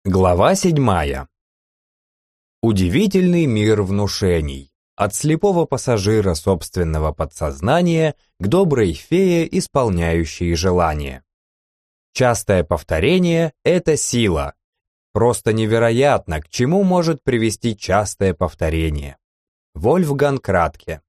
Глава 7. Удивительный мир внушений. От слепого пассажира собственного подсознания к доброй фее, исполняющей желания. Частое повторение – это сила. Просто невероятно, к чему может привести частое повторение. Вольфганг Радке.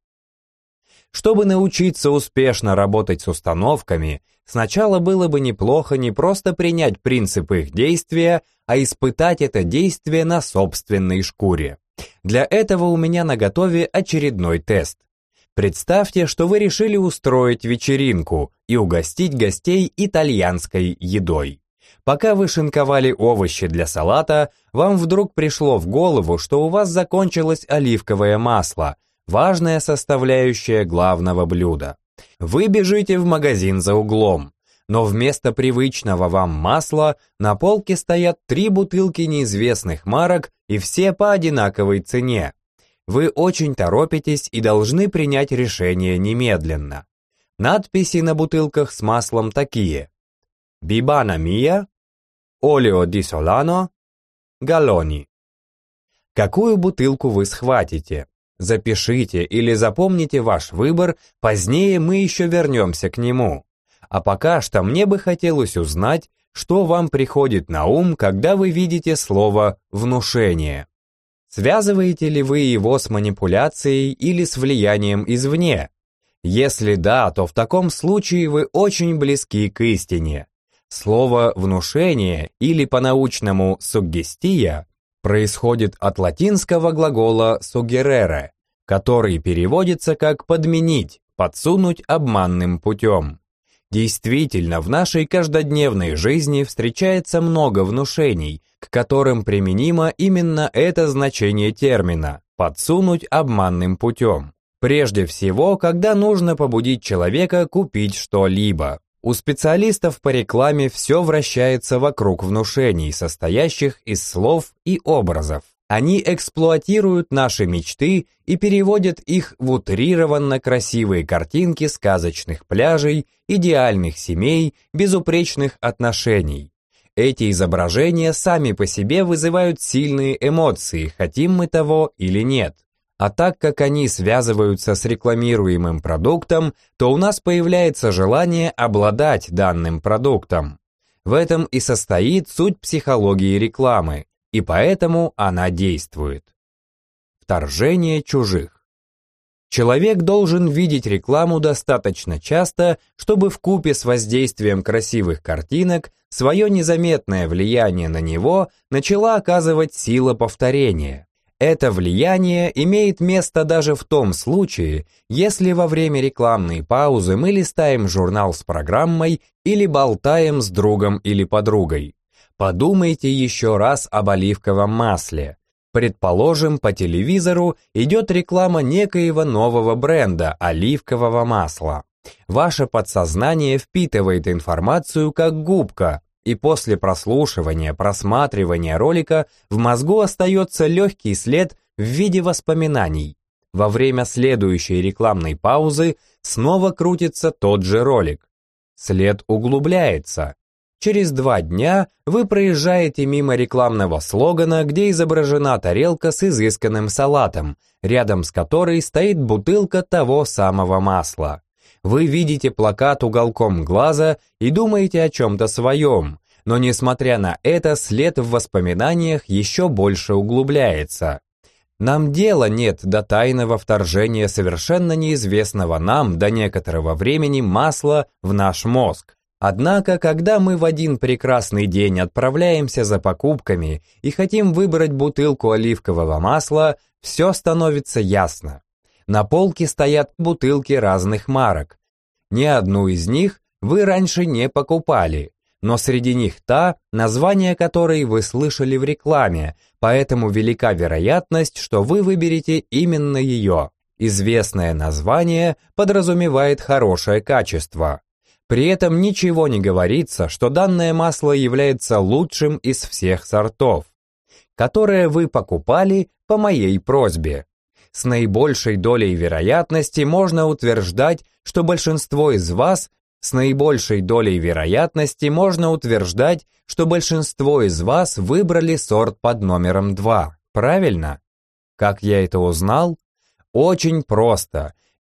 Чтобы научиться успешно работать с установками, сначала было бы неплохо не просто принять принцип их действия, а испытать это действие на собственной шкуре. Для этого у меня наготове очередной тест. Представьте, что вы решили устроить вечеринку и угостить гостей итальянской едой. Пока вы шинковали овощи для салата, вам вдруг пришло в голову, что у вас закончилось оливковое масло, важная составляющая главного блюда. Вы бежите в магазин за углом, но вместо привычного вам масла на полке стоят 3 бутылки неизвестных марок и все по одинаковой цене. Вы очень торопитесь и должны принять решение немедленно. Надписи на бутылках с маслом такие: Бибана Мия, Олео ди Солано, Галлони. Какую бутылку вы схватите? Запишите или запомните ваш выбор, позднее мы еще вернемся к нему. А пока что мне бы хотелось узнать, что вам приходит на ум, когда вы видите слово «внушение». Связываете ли вы его с манипуляцией или с влиянием извне? Если да, то в таком случае вы очень близки к истине. Слово «внушение» или по-научному «суггестия» происходит от латинского глагола «suggerere», который переводится как «подменить», «подсунуть обманным путем». Действительно, в нашей каждодневной жизни встречается много внушений, к которым применимо именно это значение термина «подсунуть обманным путем». Прежде всего, когда нужно побудить человека купить что-либо. У специалистов по рекламе все вращается вокруг внушений, состоящих из слов и образов. Они эксплуатируют наши мечты и переводят их в утрированно красивые картинки сказочных пляжей, идеальных семей, безупречных отношений. Эти изображения сами по себе вызывают сильные эмоции, хотим мы того или нет. А так как они связываются с рекламируемым продуктом, то у нас появляется желание обладать данным продуктом. В этом и состоит суть психологии рекламы, и поэтому она действует. Вторжение чужих. Человек должен видеть рекламу достаточно часто, чтобы вкупе с воздействием красивых картинок свое незаметное влияние на него начала оказывать сила повторения. Это влияние имеет место даже в том случае, если во время рекламной паузы мы листаем журнал с программой или болтаем с другом или подругой. Подумайте еще раз об оливковом масле. Предположим, по телевизору идет реклама некоего нового бренда оливкового масла. Ваше подсознание впитывает информацию как губка, и после просматривания ролика в мозгу остается легкий след в виде воспоминаний. Во время следующей рекламной паузы снова крутится тот же ролик. След углубляется. Через 2 дня вы проезжаете мимо рекламного слогана, где изображена тарелка с изысканным салатом, рядом с которой стоит бутылка того самого масла. Вы видите плакат уголком глаза и думаете о чем-то своем, но несмотря на это, след в воспоминаниях еще больше углубляется. Нам дела нет до тайного вторжения совершенно неизвестного нам до некоторого времени масла в наш мозг. Однако, когда мы в один прекрасный день отправляемся за покупками и хотим выбрать бутылку оливкового масла, все становится ясно. На полке стоят бутылки разных марок. Ни одну из них вы раньше не покупали, но среди них та, название которой вы слышали в рекламе, поэтому велика вероятность, что вы выберете именно ее. Известное название подразумевает хорошее качество. При этом ничего не говорится, что данное масло является лучшим из всех сортов, которое вы покупали по моей просьбе. С наибольшей долей вероятности можно утверждать, что большинство из вас С наибольшей долей вероятности можно утверждать, что большинство из вас выбрали сорт под номером 2, правильно? Как я это узнал? Очень просто.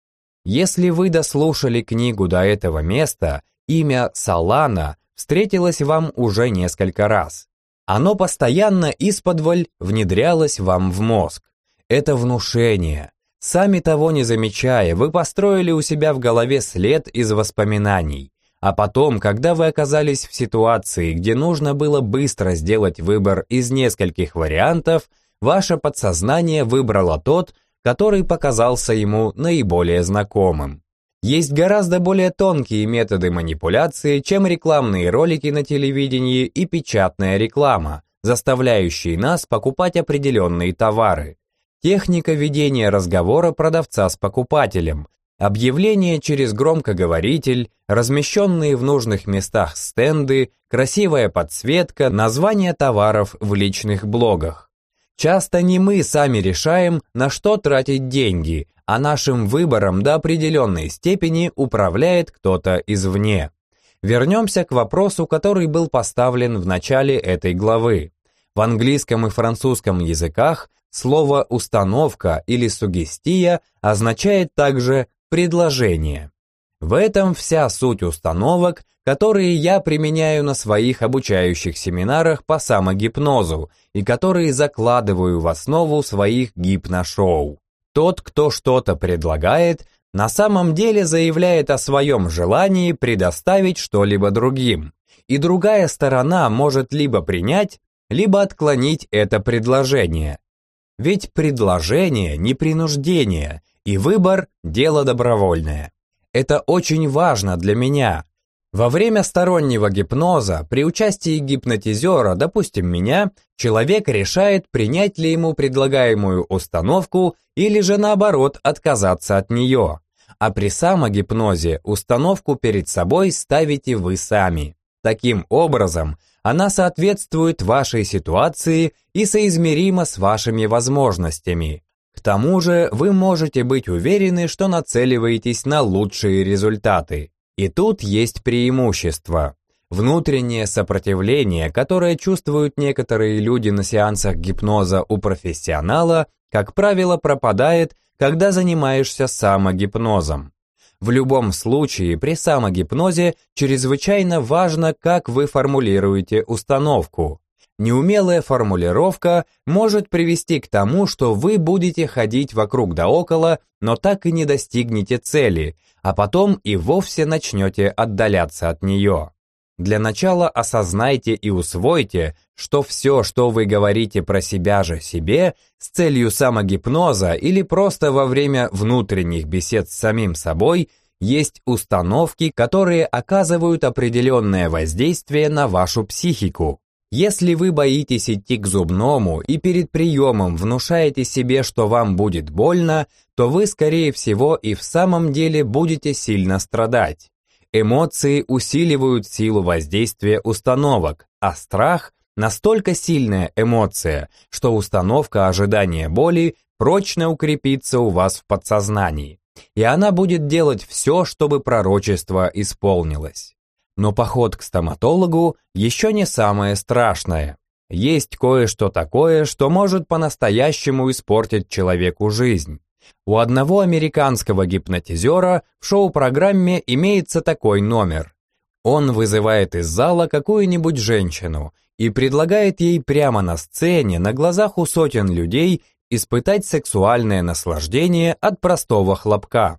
Если вы дослушали книгу до этого места, имя Солана встретилось вам уже несколько раз. Оно постоянно исподволь внедрялось вам в мозг. Это внушение. Сами того не замечая, вы построили у себя в голове след из воспоминаний. А потом, когда вы оказались в ситуации, где нужно было быстро сделать выбор из нескольких вариантов, ваше подсознание выбрало тот, который показался ему наиболее знакомым. Есть гораздо более тонкие методы манипуляции, чем рекламные ролики на телевидении и печатная реклама, заставляющие нас покупать определенные товары. Техника ведения разговора продавца с покупателем, объявления через громкоговоритель, размещенные в нужных местах стенды, красивая подсветка, названия товаров в личных блогах. Часто не мы сами решаем, на что тратить деньги, а нашим выбором до определенной степени управляет кто-то извне. Вернемся к вопросу, который был поставлен в начале этой главы. В английском и французском языках слово «установка» или «сугестия» означает также «предложение». В этом вся суть установок, которые я применяю на своих обучающих семинарах по самогипнозу и которые закладываю в основу своих гипношоу. Тот, кто что-то предлагает, на самом деле заявляет о своем желании предоставить что-либо другим, и другая сторона может либо принять, либо отклонить это предложение. Ведь предложение не принуждение, и выбор – дело добровольное. Это очень важно для меня. Во время стороннего гипноза, при участии гипнотизера, допустим, меня, человек решает, принять ли ему предлагаемую установку или же наоборот отказаться от нее. А при самогипнозе установку перед собой ставите вы сами. Таким образом, она соответствует вашей ситуации и соизмерима с вашими возможностями. К тому же вы можете быть уверены, что нацеливаетесь на лучшие результаты. И тут есть преимущество. Внутреннее сопротивление, которое чувствуют некоторые люди на сеансах гипноза у профессионала, как правило, пропадает, когда занимаешься самогипнозом. В любом случае, при самогипнозе чрезвычайно важно, как вы формулируете установку. Неумелая формулировка может привести к тому, что вы будете ходить вокруг да около, но так и не достигнете цели, а потом и вовсе начнете отдаляться от нее. Для начала осознайте и усвойте, что все, что вы говорите про себя же себе, с целью самогипноза или просто во время внутренних бесед с самим собой, есть установки, которые оказывают определенное воздействие на вашу психику. Если вы боитесь идти к зубному и перед приемом внушаете себе, что вам будет больно, то вы, скорее всего, и в самом деле будете сильно страдать. Эмоции усиливают силу воздействия установок, а страх – настолько сильная эмоция, что установка ожидания боли прочно укрепится у вас в подсознании, и она будет делать все, чтобы пророчество исполнилось. Но поход к стоматологу еще не самое страшное. Есть кое-что такое, что может по-настоящему испортить человеку жизнь. У одного американского гипнотизера в шоу-программе имеется такой номер. Он вызывает из зала какую-нибудь женщину и предлагает ей прямо на сцене, на глазах у сотен людей, испытать сексуальное наслаждение от простого хлопка.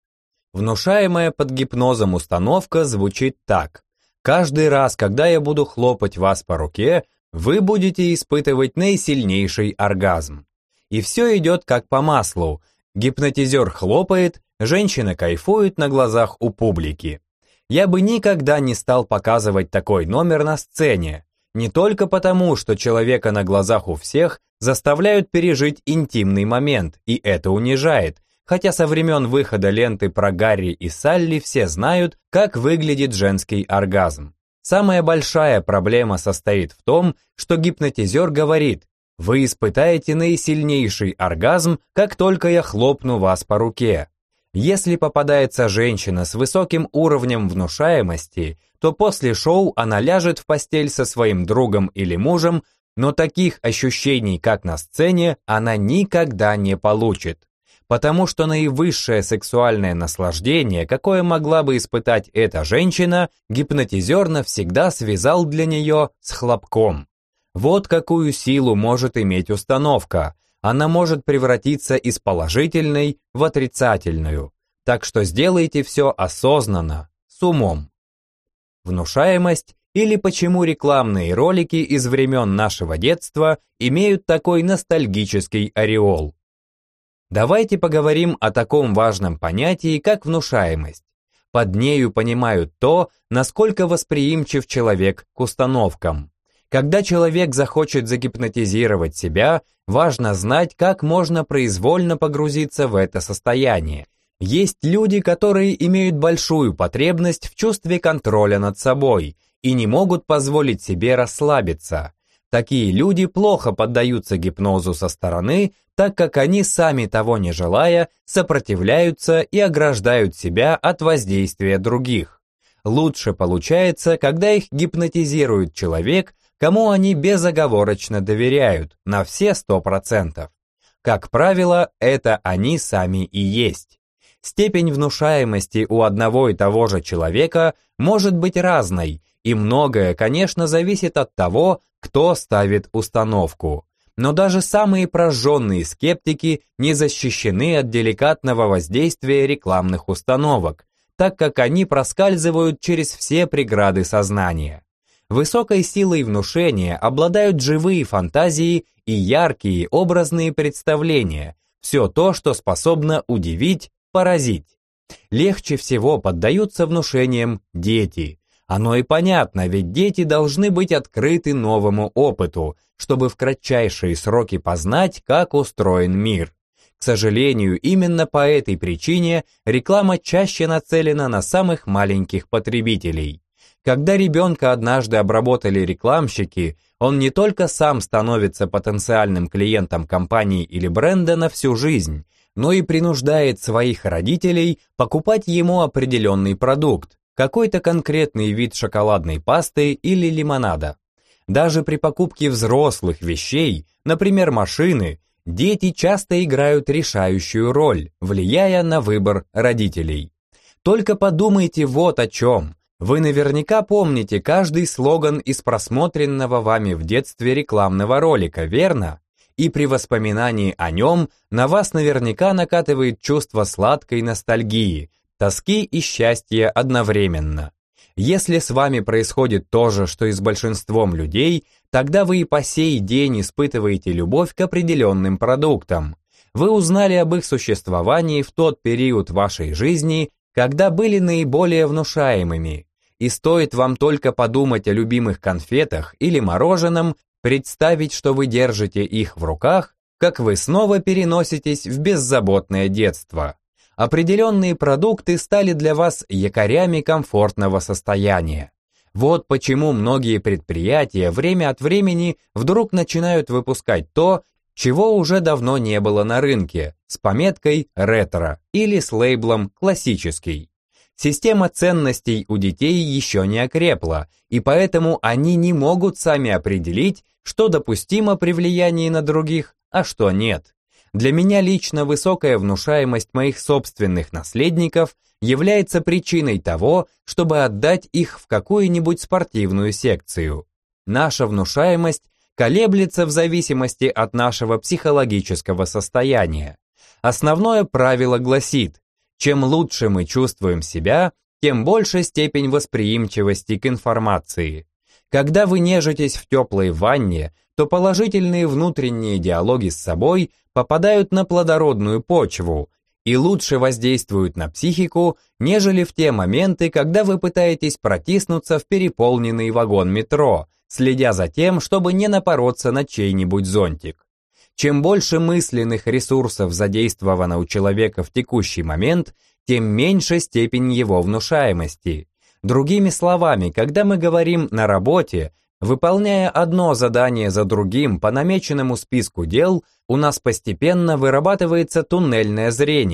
Внушаемая под гипнозом установка звучит так. Каждый раз, когда я буду хлопать вас по руке, вы будете испытывать наисильнейший оргазм. И все идет как по маслу. Гипнотизер хлопает, женщина кайфует на глазах у публики. Я бы никогда не стал показывать такой номер на сцене. Не только потому, что человека на глазах у всех заставляют пережить интимный момент, и это унижает, хотя со времен выхода ленты про Гарри и Салли все знают, как выглядит женский оргазм. Самая большая проблема состоит в том, что гипнотизер говорит: вы испытаете наисильнейший оргазм, как только я хлопну вас по руке. Если попадается женщина с высоким уровнем внушаемости, то после шоу она ляжет в постель со своим другом или мужем, но таких ощущений, как на сцене, она никогда не получит. Потому что наивысшее сексуальное наслаждение, какое могла бы испытать эта женщина, гипнотизер навсегда связал для нее с хлопком. Вот какую силу может иметь установка. Она может превратиться из положительной в отрицательную. Так что сделайте все осознанно, с умом. Внушаемость или почему рекламные ролики из времен нашего детства имеют такой ностальгический ореол. Давайте поговорим о таком важном понятии, как внушаемость. Под нею понимают то, насколько восприимчив человек к установкам. Когда человек захочет загипнотизировать себя, важно знать, как можно произвольно погрузиться в это состояние. Есть люди, которые имеют большую потребность в чувстве контроля над собой и не могут позволить себе расслабиться. Такие люди плохо поддаются гипнозу со стороны, так как они, сами того не желая, сопротивляются и ограждают себя от воздействия других. Лучше получается, когда их гипнотизирует человек, кому они безоговорочно доверяют, на все 100%. Как правило, это они сами и есть. Степень внушаемости у одного и того же человека может быть разной, и многое, конечно, зависит от того, кто ставит установку. Но даже самые прожженные скептики не защищены от деликатного воздействия рекламных установок, так как они проскальзывают через все преграды сознания. Высокой силой внушения обладают живые фантазии и яркие образные представления, все то, что способно удивить, поразить. Легче всего поддаются внушениям дети. Оно и понятно, ведь дети должны быть открыты новому опыту, чтобы в кратчайшие сроки познать, как устроен мир. К сожалению, именно по этой причине реклама чаще нацелена на самых маленьких потребителей. Когда ребенка однажды обработали рекламщики, он не только сам становится потенциальным клиентом компании или бренда на всю жизнь, но и принуждает своих родителей покупать ему определенный продукт, какой-то конкретный вид шоколадной пасты или лимонада. Даже при покупке взрослых вещей, например, машины, дети часто играют решающую роль, влияя на выбор родителей. Только подумайте вот о чем. Вы наверняка помните каждый слоган из просмотренного вами в детстве рекламного ролика, верно? И при воспоминании о нем на вас наверняка накатывает чувство сладкой ностальгии, тоски и счастья одновременно. Если с вами происходит то же, что и с большинством людей, тогда вы и по сей день испытываете любовь к определенным продуктам. Вы узнали об их существовании в тот период вашей жизни, когда были наиболее внушаемыми. И стоит вам только подумать о любимых конфетах или мороженом, представить, что вы держите их в руках, как вы снова переноситесь в беззаботное детство. Определенные продукты стали для вас якорями комфортного состояния. Вот почему многие предприятия время от времени вдруг начинают выпускать то, чего уже давно не было на рынке, с пометкой «ретро» или с лейблом «классический». Система ценностей у детей еще не окрепла, и поэтому они не могут сами определить, что допустимо при влиянии на других, а что нет. Для меня лично высокая внушаемость моих собственных наследников является причиной того, чтобы отдать их в какую-нибудь спортивную секцию. Наша внушаемость колеблется в зависимости от нашего психологического состояния. Основное правило гласит: чем лучше мы чувствуем себя, тем больше степень восприимчивости к информации. Когда вы нежитесь в теплой ванне, то положительные внутренние диалоги с собой попадают на плодородную почву и лучше воздействуют на психику, нежели в те моменты, когда вы пытаетесь протиснуться в переполненный вагон метро, следя за тем, чтобы не напороться на чей-нибудь зонтик. Чем больше мысленных ресурсов задействовано у человека в текущий момент, тем меньше степень его внушаемости. Другими словами, когда мы говорим «на работе», выполняя одно задание за другим по намеченному списку дел, у нас постепенно вырабатывается туннельное зрение,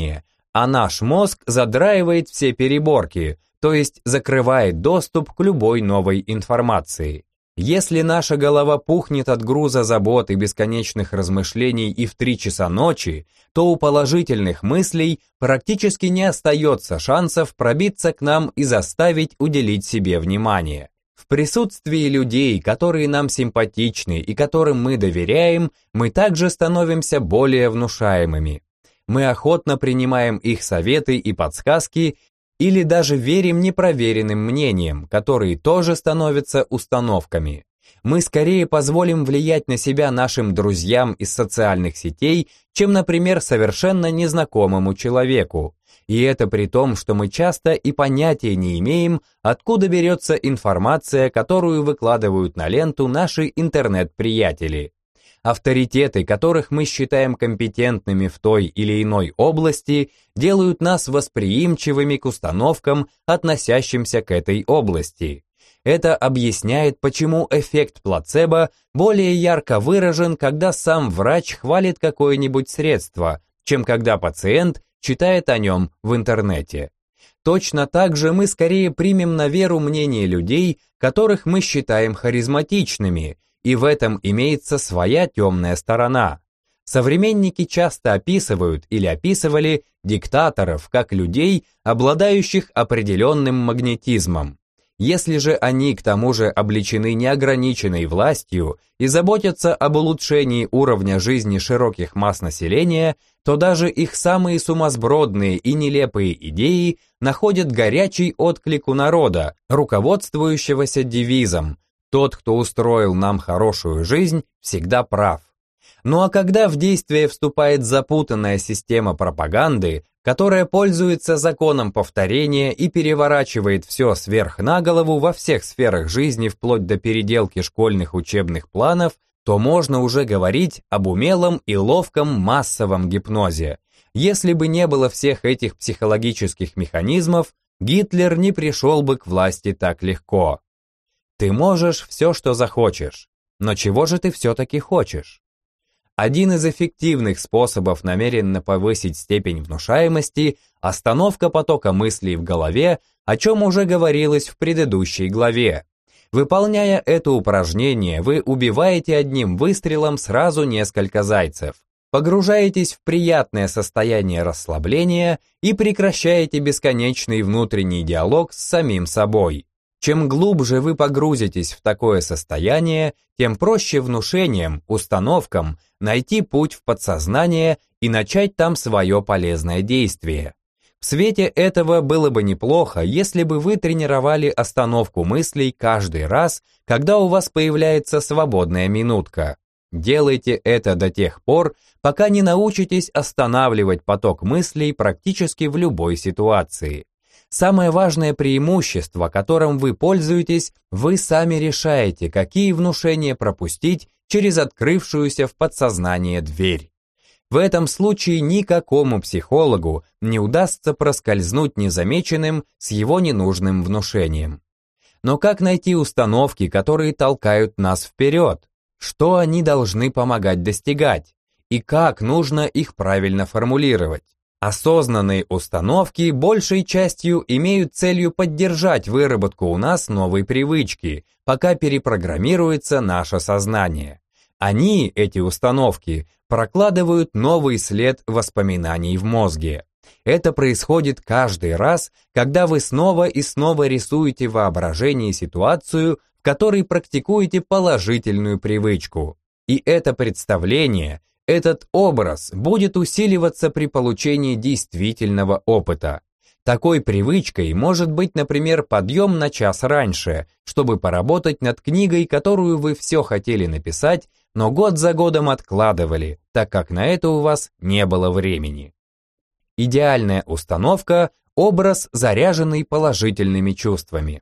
а наш мозг задраивает все переборки, то есть закрывает доступ к любой новой информации. Если наша голова пухнет от груза забот и бесконечных размышлений и в 3 часа ночи, то у положительных мыслей практически не остается шансов пробиться к нам и заставить уделить себе внимание. В присутствии людей, которые нам симпатичны и которым мы доверяем, мы также становимся более внушаемыми. Мы охотно принимаем их советы и подсказки или даже верим непроверенным мнениям, которые тоже становятся установками. Мы скорее позволим влиять на себя нашим друзьям из социальных сетей, чем, например, совершенно незнакомому человеку. И это при том, что мы часто и понятия не имеем, откуда берется информация, которую выкладывают на ленту наши интернет-приятели. Авторитеты, которых мы считаем компетентными в той или иной области, делают нас восприимчивыми к установкам, относящимся к этой области. Это объясняет, почему эффект плацебо более ярко выражен, когда сам врач хвалит какое-нибудь средство, чем когда пациент читает о нем в интернете. Точно так же мы скорее примем на веру мнение людей, которых мы считаем харизматичными, и в этом имеется своя темная сторона. Современники часто описывают или описывали диктаторов как людей, обладающих определенным магнетизмом. Если же они к тому же облечены неограниченной властью и заботятся об улучшении уровня жизни широких масс населения, то даже их самые сумасбродные и нелепые идеи находят горячий отклик у народа, руководствующегося девизом «Тот, кто устроил нам хорошую жизнь, всегда прав». Ну а когда в действие вступает запутанная система пропаганды, которая пользуется законом повторения и переворачивает все сверх на голову во всех сферах жизни вплоть до переделки школьных учебных планов, то можно уже говорить об умелом и ловком массовом гипнозе. Если бы не было всех этих психологических механизмов, Гитлер не пришел бы к власти так легко. Ты можешь все, что захочешь, но чего же ты все-таки хочешь? Один из эффективных способов намеренно повысить степень внушаемости – остановка потока мыслей в голове, о чем уже говорилось в предыдущей главе. Выполняя это упражнение, вы убиваете одним выстрелом сразу несколько зайцев, погружаетесь в приятное состояние расслабления и прекращаете бесконечный внутренний диалог с самим собой. Чем глубже вы погрузитесь в такое состояние, тем проще внушением, установкам найти путь в подсознание и начать там свое полезное действие. В свете этого было бы неплохо, если бы вы тренировали остановку мыслей каждый раз, когда у вас появляется свободная минутка. Делайте это до тех пор, пока не научитесь останавливать поток мыслей практически в любой ситуации. Самое важное преимущество, которым вы пользуетесь, вы сами решаете, какие внушения пропустить через открывшуюся в подсознание дверь. В этом случае никакому психологу не удастся проскользнуть незамеченным с его ненужным внушением. Но как найти установки, которые толкают нас вперед? Что они должны помогать достигать? И как нужно их правильно формулировать? Осознанные установки большей частью имеют целью поддержать выработку у нас новой привычки, пока перепрограммируется наше сознание. Они, эти установки, прокладывают новый след воспоминаний в мозге. Это происходит каждый раз, когда вы снова и снова рисуете в воображении ситуацию, в которой практикуете положительную привычку. И это представление, этот образ будет усиливаться при получении действительного опыта. Такой привычкой может быть, например, подъем на час раньше, чтобы поработать над книгой, которую вы все хотели написать, но год за годом откладывали, так как на это у вас не было времени. Идеальная установка – образ, заряженный положительными чувствами.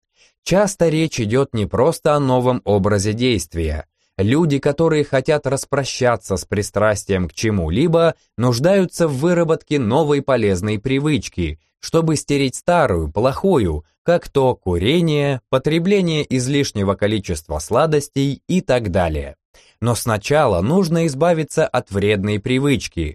Часто речь идет не просто о новом образе действия. Люди, которые хотят распрощаться с пристрастием к чему-либо, нуждаются в выработке новой полезной привычки, чтобы стереть старую, плохую, как то курение, потребление излишнего количества сладостей и так далее. Но сначала нужно избавиться от вредной привычки.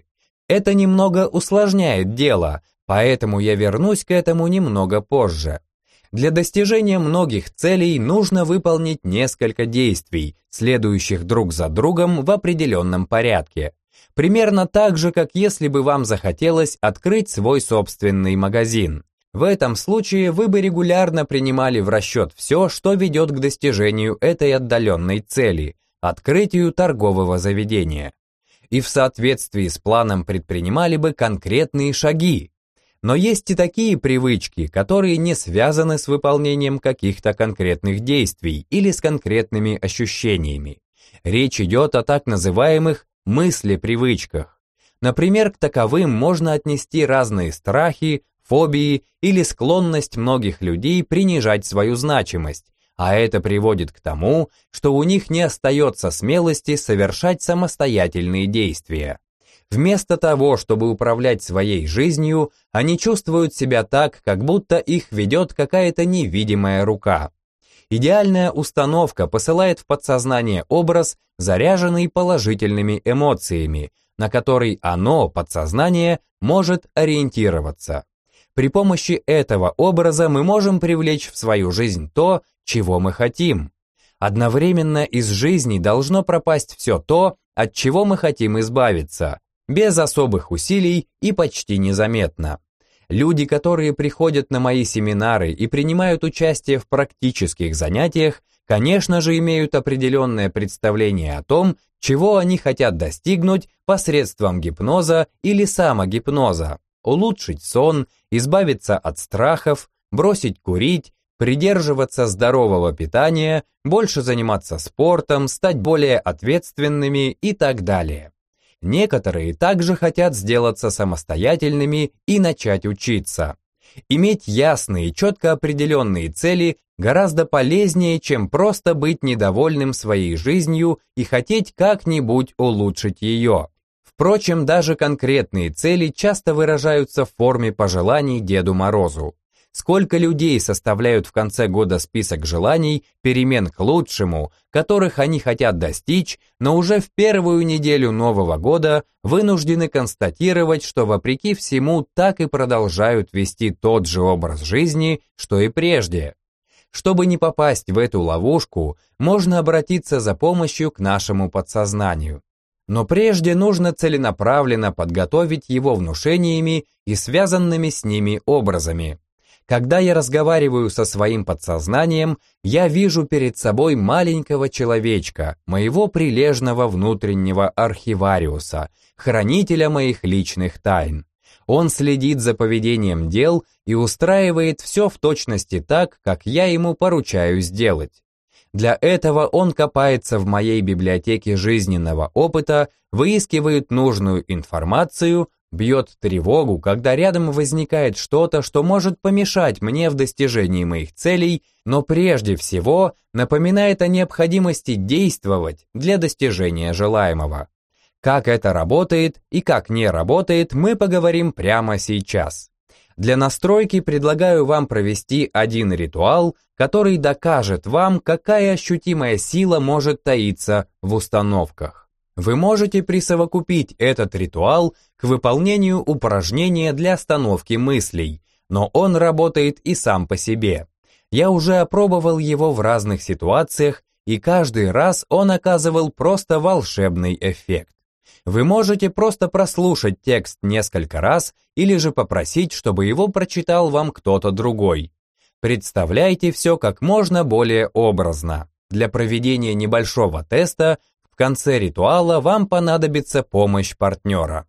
Это немного усложняет дело, поэтому я вернусь к этому немного позже. Для достижения многих целей нужно выполнить несколько действий, следующих друг за другом в определенном порядке. Примерно так же, как если бы вам захотелось открыть свой собственный магазин. В этом случае вы бы регулярно принимали в расчет все, что ведет к достижению этой отдаленной цели – открытию торгового заведения. И в соответствии с планом предпринимали бы конкретные шаги. Но есть и такие привычки, которые не связаны с выполнением каких-то конкретных действий или с конкретными ощущениями. Речь идет о так называемых мыслепривычках. Например, к таковым можно отнести разные страхи, фобии или склонность многих людей принижать свою значимость, а это приводит к тому, что у них не остается смелости совершать самостоятельные действия. Вместо того, чтобы управлять своей жизнью, они чувствуют себя так, как будто их ведет какая-то невидимая рука. Идеальная установка посылает в подсознание образ, заряженный положительными эмоциями, на который оно, подсознание, может ориентироваться. При помощи этого образа мы можем привлечь в свою жизнь то, чего мы хотим. Одновременно из жизни должно пропасть все то, от чего мы хотим избавиться, без особых усилий и почти незаметно. Люди, которые приходят на мои семинары и принимают участие в практических занятиях, конечно же, имеют определенное представление о том, чего они хотят достигнуть посредством гипноза или самогипноза. Улучшить сон, избавиться от страхов, бросить курить, придерживаться здорового питания, больше заниматься спортом, стать более ответственными и так далее. Некоторые также хотят сделаться самостоятельными и начать учиться. Иметь ясные, четко определенные цели гораздо полезнее, чем просто быть недовольным своей жизнью и хотеть как-нибудь улучшить ее. Впрочем, даже конкретные цели часто выражаются в форме пожеланий Деду Морозу. Сколько людей составляют в конце года список желаний, перемен к лучшему, которых они хотят достичь, но уже в первую неделю Нового года вынуждены констатировать, что вопреки всему так и продолжают вести тот же образ жизни, что и прежде. Чтобы не попасть в эту ловушку, можно обратиться за помощью к нашему подсознанию. Но прежде нужно целенаправленно подготовить его внушениями и связанными с ними образами. Когда я разговариваю со своим подсознанием, я вижу перед собой маленького человечка, моего прилежного внутреннего архивариуса, хранителя моих личных тайн. Он следит за поведением дел и устраивает все в точности так, как я ему поручаю сделать. Для этого он копается в моей библиотеке жизненного опыта, выискивает нужную информацию, бьет тревогу, когда рядом возникает что-то, что может помешать мне в достижении моих целей, но прежде всего напоминает о необходимости действовать для достижения желаемого. Как это работает и как не работает, мы поговорим прямо сейчас. Для настройки предлагаю вам провести один ритуал, который докажет вам, какая ощутимая сила может таиться в установках. Вы можете присовокупить этот ритуал к выполнению упражнения для остановки мыслей, но он работает и сам по себе. Я уже опробовал его в разных ситуациях, и каждый раз он оказывал просто волшебный эффект. Вы можете просто прослушать текст несколько раз или же попросить, чтобы его прочитал вам кто-то другой. Представляйте все как можно более образно. Для проведения небольшого теста в конце ритуала вам понадобится помощь партнера.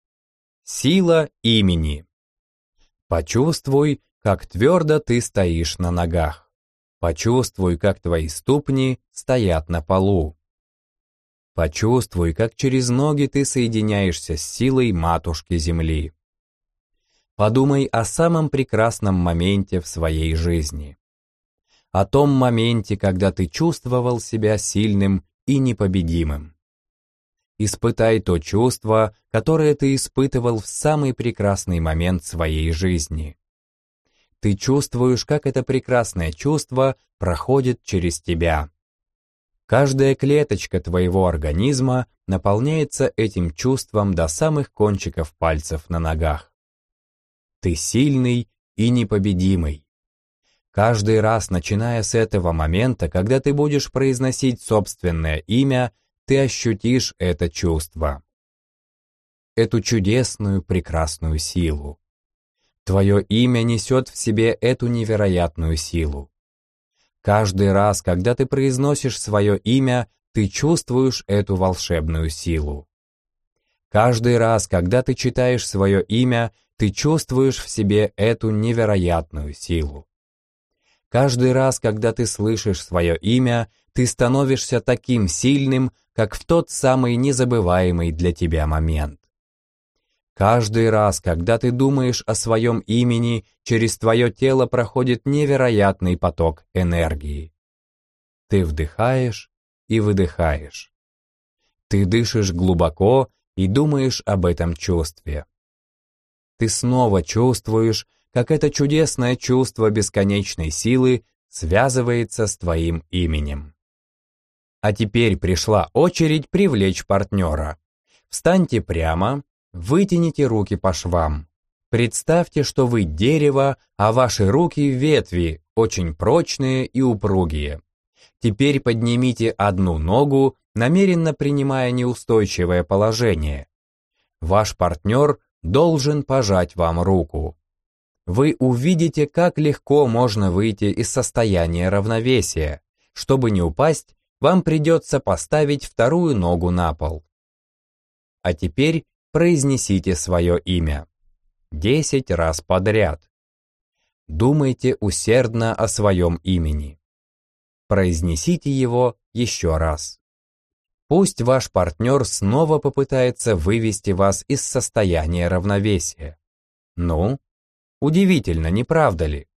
Сила имени. Почувствуй, как твердо ты стоишь на ногах. Почувствуй, как твои ступни стоят на полу. Почувствуй, как через ноги ты соединяешься с силой Матушки Земли. Подумай о самом прекрасном моменте в своей жизни. О том моменте, когда ты чувствовал себя сильным и непобедимым. Испытай то чувство, которое ты испытывал в самый прекрасный момент своей жизни. Ты чувствуешь, как это прекрасное чувство проходит через тебя. Каждая клеточка твоего организма наполняется этим чувством до самых кончиков пальцев на ногах. Ты сильный и непобедимый. Каждый раз, начиная с этого момента, когда ты будешь произносить собственное имя, ты ощутишь это чувство. Эту чудесную, прекрасную силу. Твое имя несет в себе эту невероятную силу. Каждый раз, когда ты произносишь свое имя, ты чувствуешь эту волшебную силу. Каждый раз, когда ты читаешь свое имя, ты чувствуешь в себе эту невероятную силу. Каждый раз, когда ты слышишь свое имя, ты становишься таким сильным, как в тот самый незабываемый для тебя момент. Каждый раз, когда ты думаешь о своем имени, через твое тело проходит невероятный поток энергии. Ты вдыхаешь и выдыхаешь. Ты дышишь глубоко и думаешь об этом чувстве. Ты снова чувствуешь, как это чудесное чувство бесконечной силы связывается с твоим именем. А теперь пришла очередь привлечь партнера. Встаньте прямо, вытяните руки по швам. Представьте, что вы дерево, а ваши руки ветви, очень прочные и упругие. Теперь поднимите одну ногу, намеренно принимая неустойчивое положение. Ваш партнер должен пожать вам руку. Вы увидите, как легко можно выйти из состояния равновесия. Чтобы не упасть, вам придется поставить вторую ногу на пол. А теперь произнесите свое имя. 10 раз подряд. Думайте усердно о своем имени. Произнесите его еще раз. Пусть ваш партнер снова попытается вывести вас из состояния равновесия. Ну, удивительно, не правда ли?